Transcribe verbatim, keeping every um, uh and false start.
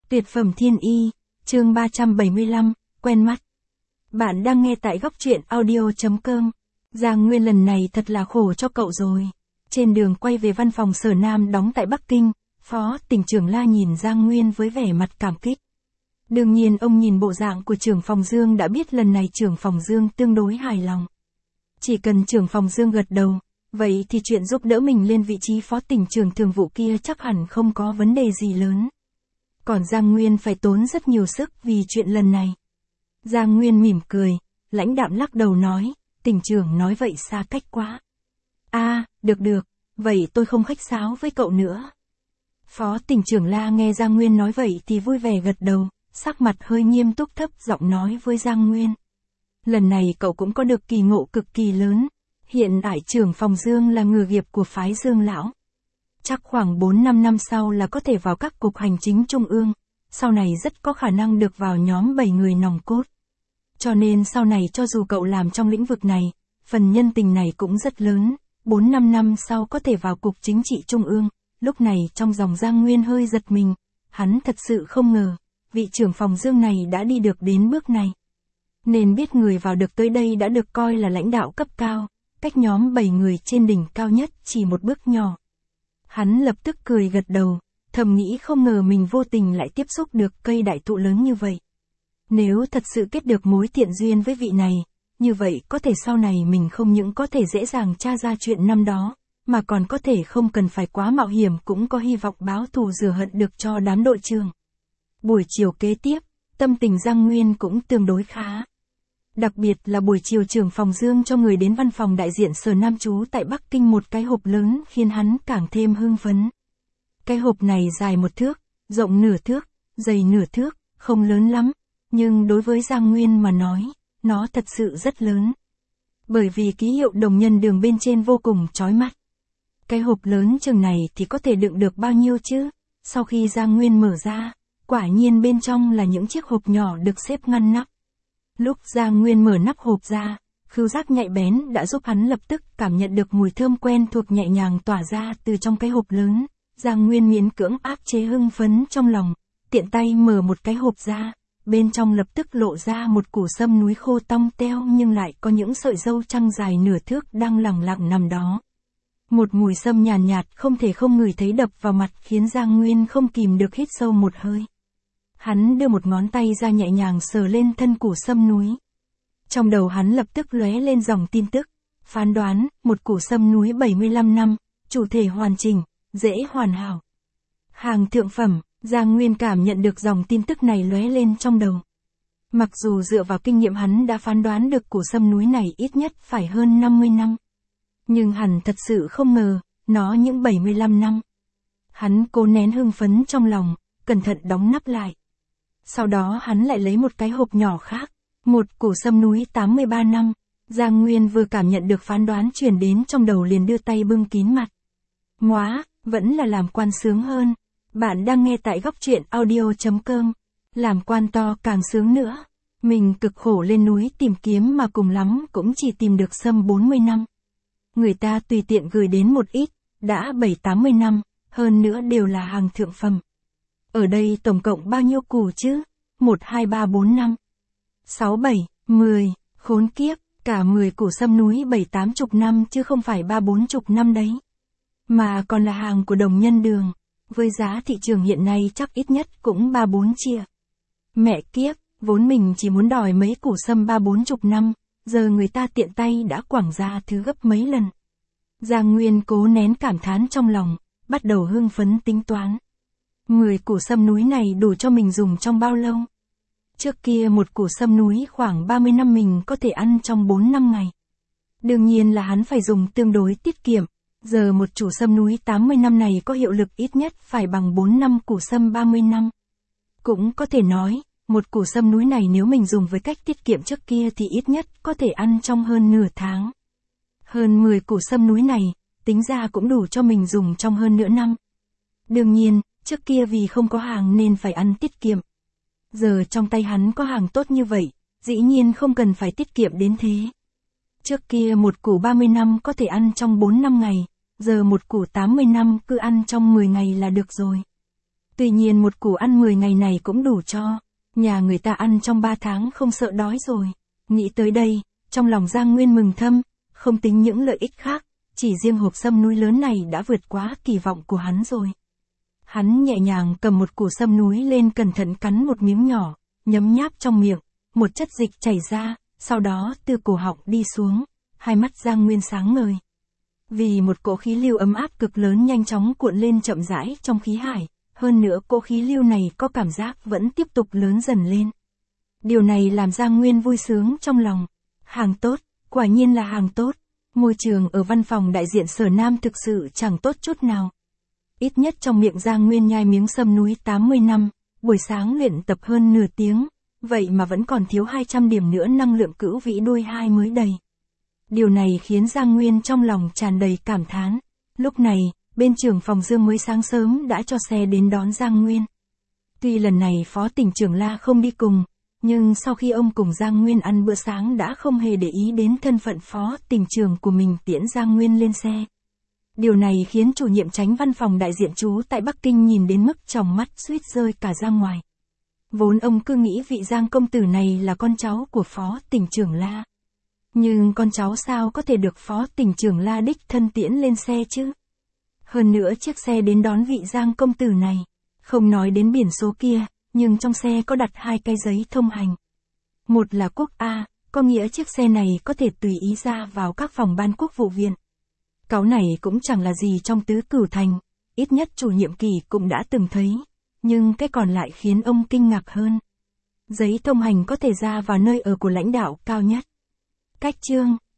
Tuyệt phẩm thiên y, chương ba trăm bảy mươi lăm, quen mắt. Bạn đang nghe tại góc truyện audio.com. Giang Nguyên lần này thật là khổ cho cậu rồi. Trên đường quay về văn phòng Sở Nam đóng tại Bắc Kinh, Phó Tỉnh trưởng La nhìn Giang Nguyên với vẻ mặt cảm kích. Đương nhiên ông nhìn bộ dạng của trưởng phòng Dương đã biết lần này trưởng phòng Dương tương đối hài lòng. Chỉ cần trưởng phòng Dương gật đầu, vậy thì chuyện giúp đỡ mình lên vị trí Phó Tỉnh trưởng thường vụ kia chắc hẳn không có vấn đề gì lớn. Còn Giang Nguyên phải tốn rất nhiều sức vì chuyện lần này. Giang Nguyên mỉm cười, lãnh đạm lắc đầu nói, Tỉnh trưởng nói vậy xa cách quá. A, à, được được, vậy tôi không khách sáo với cậu nữa. Phó Tỉnh trưởng La nghe Giang Nguyên nói vậy thì vui vẻ gật đầu, sắc mặt hơi nghiêm túc thấp giọng nói với Giang Nguyên. Lần này cậu cũng có được kỳ ngộ cực kỳ lớn, hiện tại trưởng phòng Dương là ngừa nghiệp của phái Dương lão. Chắc khoảng bốn năm năm sau là có thể vào các cục hành chính trung ương, sau này rất có khả năng được vào nhóm bảy người nòng cốt. Cho nên sau này cho dù cậu làm trong lĩnh vực này, phần nhân tình này cũng rất lớn, bốn năm năm sau có thể vào cục chính trị trung ương. Lúc này trong dòng Giang Nguyên hơi giật mình, hắn thật sự không ngờ, vị trưởng phòng Dương này đã đi được đến bước này. Nên biết người vào được tới đây đã được coi là lãnh đạo cấp cao, cách nhóm bảy người trên đỉnh cao nhất chỉ một bước nhỏ. Hắn lập tức cười gật đầu, thầm nghĩ không ngờ mình vô tình lại tiếp xúc được cây đại thụ lớn như vậy. Nếu thật sự kết được mối thiện duyên với vị này, như vậy có thể sau này mình không những có thể dễ dàng tra ra chuyện năm đó, mà còn có thể không cần phải quá mạo hiểm cũng có hy vọng báo thù rửa hận được cho đám đội trưởng. Buổi chiều kế tiếp, tâm tình Giang Nguyên cũng tương đối khá. Đặc biệt là buổi chiều trưởng phòng Dương cho người đến văn phòng đại diện Sở Nam trú tại Bắc Kinh một cái hộp lớn khiến hắn càng thêm hưng phấn. Cái hộp này dài một thước, rộng nửa thước, dày nửa thước, không lớn lắm, nhưng đối với Giang Nguyên mà nói, nó thật sự rất lớn. Bởi vì ký hiệu đồng nhân đường bên trên vô cùng chói mắt. Cái hộp lớn chừng này thì có thể đựng được bao nhiêu chứ? Sau khi Giang Nguyên mở ra, quả nhiên bên trong là những chiếc hộp nhỏ được xếp ngăn nắp. Lúc Giang Nguyên mở nắp hộp ra, khứu giác nhạy bén đã giúp hắn lập tức cảm nhận được mùi thơm quen thuộc nhẹ nhàng tỏa ra từ trong cái hộp lớn. Giang Nguyên miễn cưỡng áp chế hưng phấn trong lòng, tiện tay mở một cái hộp ra, bên trong lập tức lộ ra một củ sâm núi khô tong teo nhưng lại có những sợi râu trăng dài nửa thước đang lẳng lặng nằm đó. Một mùi sâm nhàn nhạt, nhạt không thể không ngửi thấy đập vào mặt khiến Giang Nguyên không kìm được hít sâu một hơi. Hắn đưa một ngón tay ra nhẹ nhàng sờ lên thân củ sâm núi. Trong đầu hắn lập tức lóe lên dòng tin tức, phán đoán, một củ sâm núi bảy mươi lăm năm, chủ thể hoàn chỉnh, dễ hoàn hảo. Hàng thượng phẩm, Giang Nguyên cảm nhận được dòng tin tức này lóe lên trong đầu. Mặc dù dựa vào kinh nghiệm hắn đã phán đoán được củ sâm núi này ít nhất phải hơn năm mươi năm. Nhưng hắn thật sự không ngờ, nó những bảy mươi lăm năm. Hắn cố nén hưng phấn trong lòng, cẩn thận đóng nắp lại. Sau đó hắn lại lấy một cái hộp nhỏ khác, một củ sâm núi tám mươi ba năm. Giang Nguyên vừa cảm nhận được phán đoán truyền đến trong đầu liền đưa tay bưng kín mặt. Móa, vẫn là làm quan sướng hơn. Bạn đang nghe tại góc truyện audio.com. Làm quan to càng sướng nữa. Mình cực khổ lên núi tìm kiếm mà cùng lắm cũng chỉ tìm được sâm bốn mươi năm. Người ta tùy tiện gửi đến một ít, đã bảy tám mươi năm, hơn nữa đều là hàng thượng phẩm. Ở đây tổng cộng bao nhiêu củ chứ? một, hai, ba, bốn, năm, sáu, bảy, mười, khốn kiếp, cả mười củ sâm núi bảy tám chục năm chứ không phải ba bốn chục năm đấy. Mà còn là hàng của đồng nhân đường, với giá thị trường hiện nay chắc ít nhất cũng ba bốn chia. Mẹ kiếp, vốn mình chỉ muốn đòi mấy củ sâm ba bốn chục năm, giờ người ta tiện tay đã quẳng ra thứ gấp mấy lần. Giang Nguyên cố nén cảm thán trong lòng, bắt đầu hưng phấn tính toán. mười củ sâm núi này đủ cho mình dùng trong bao lâu? Trước kia một củ sâm núi khoảng ba mươi năm mình có thể ăn trong bốn năm ngày. Đương nhiên là hắn phải dùng tương đối tiết kiệm, giờ một chủ sâm núi tám mươi năm này có hiệu lực ít nhất phải bằng bốn năm củ sâm ba mươi năm. Cũng có thể nói, một củ sâm núi này nếu mình dùng với cách tiết kiệm trước kia thì ít nhất có thể ăn trong hơn nửa tháng. Hơn mười củ sâm núi này, tính ra cũng đủ cho mình dùng trong hơn nửa năm. Đương nhiên, trước kia vì không có hàng nên phải ăn tiết kiệm. Giờ trong tay hắn có hàng tốt như vậy, dĩ nhiên không cần phải tiết kiệm đến thế. Trước kia một củ ba mươi năm có thể ăn trong bốn năm ngày, giờ một củ tám mươi năm cứ ăn trong mười ngày là được rồi. Tuy nhiên một củ ăn mười ngày này cũng đủ cho nhà người ta ăn trong ba tháng không sợ đói rồi. Nghĩ tới đây, trong lòng Giang Nguyên mừng thầm, không tính những lợi ích khác, chỉ riêng hộp sâm núi lớn này đã vượt quá kỳ vọng của hắn rồi. Hắn nhẹ nhàng cầm một củ sâm núi lên, cẩn thận cắn một miếng nhỏ, nhấm nháp trong miệng, một chất dịch chảy ra, sau đó từ cổ họng đi xuống, hai mắt Giang Nguyên sáng ngời. Vì một cỗ khí lưu ấm áp cực lớn nhanh chóng cuộn lên chậm rãi trong khí hải, hơn nữa cỗ khí lưu này có cảm giác vẫn tiếp tục lớn dần lên. Điều này làm Giang Nguyên vui sướng trong lòng. Hàng tốt, quả nhiên là hàng tốt. Môi trường ở văn phòng đại diện Sở Nam thực sự chẳng tốt chút nào. Ít nhất trong miệng Giang Nguyên nhai miếng sâm núi tám mươi năm, buổi sáng luyện tập hơn nửa tiếng, vậy mà vẫn còn thiếu hai trăm điểm nữa năng lượng cửu vĩ đôi hai mới đầy. Điều này khiến Giang Nguyên trong lòng tràn đầy cảm thán. Lúc này, bên trưởng phòng Dương mới sáng sớm đã cho xe đến đón Giang Nguyên. Tuy lần này Phó Tỉnh trưởng La không đi cùng, nhưng sau khi ông cùng Giang Nguyên ăn bữa sáng đã không hề để ý đến thân phận Phó Tỉnh trưởng của mình tiễn Giang Nguyên lên xe. Điều này khiến chủ nhiệm chánh văn phòng đại diện trú tại Bắc Kinh nhìn đến mức tròng mắt suýt rơi cả ra ngoài. Vốn ông cứ nghĩ vị Giang công tử này là con cháu của Phó Tỉnh trưởng La. Nhưng con cháu sao có thể được Phó Tỉnh trưởng La đích thân tiễn lên xe chứ? Hơn nữa chiếc xe đến đón vị Giang công tử này, không nói đến biển số kia, nhưng trong xe có đặt hai cái giấy thông hành. Một là quốc A, có nghĩa chiếc xe này có thể tùy ý ra vào các phòng ban quốc vụ viện. Cáu này cũng chẳng là gì trong tứ cửu thành, ít nhất chủ nhiệm Kỳ cũng đã từng thấy, nhưng cái còn lại khiến ông kinh ngạc hơn. Giấy thông hành có thể ra vào nơi ở của lãnh đạo cao nhất. Cách chương,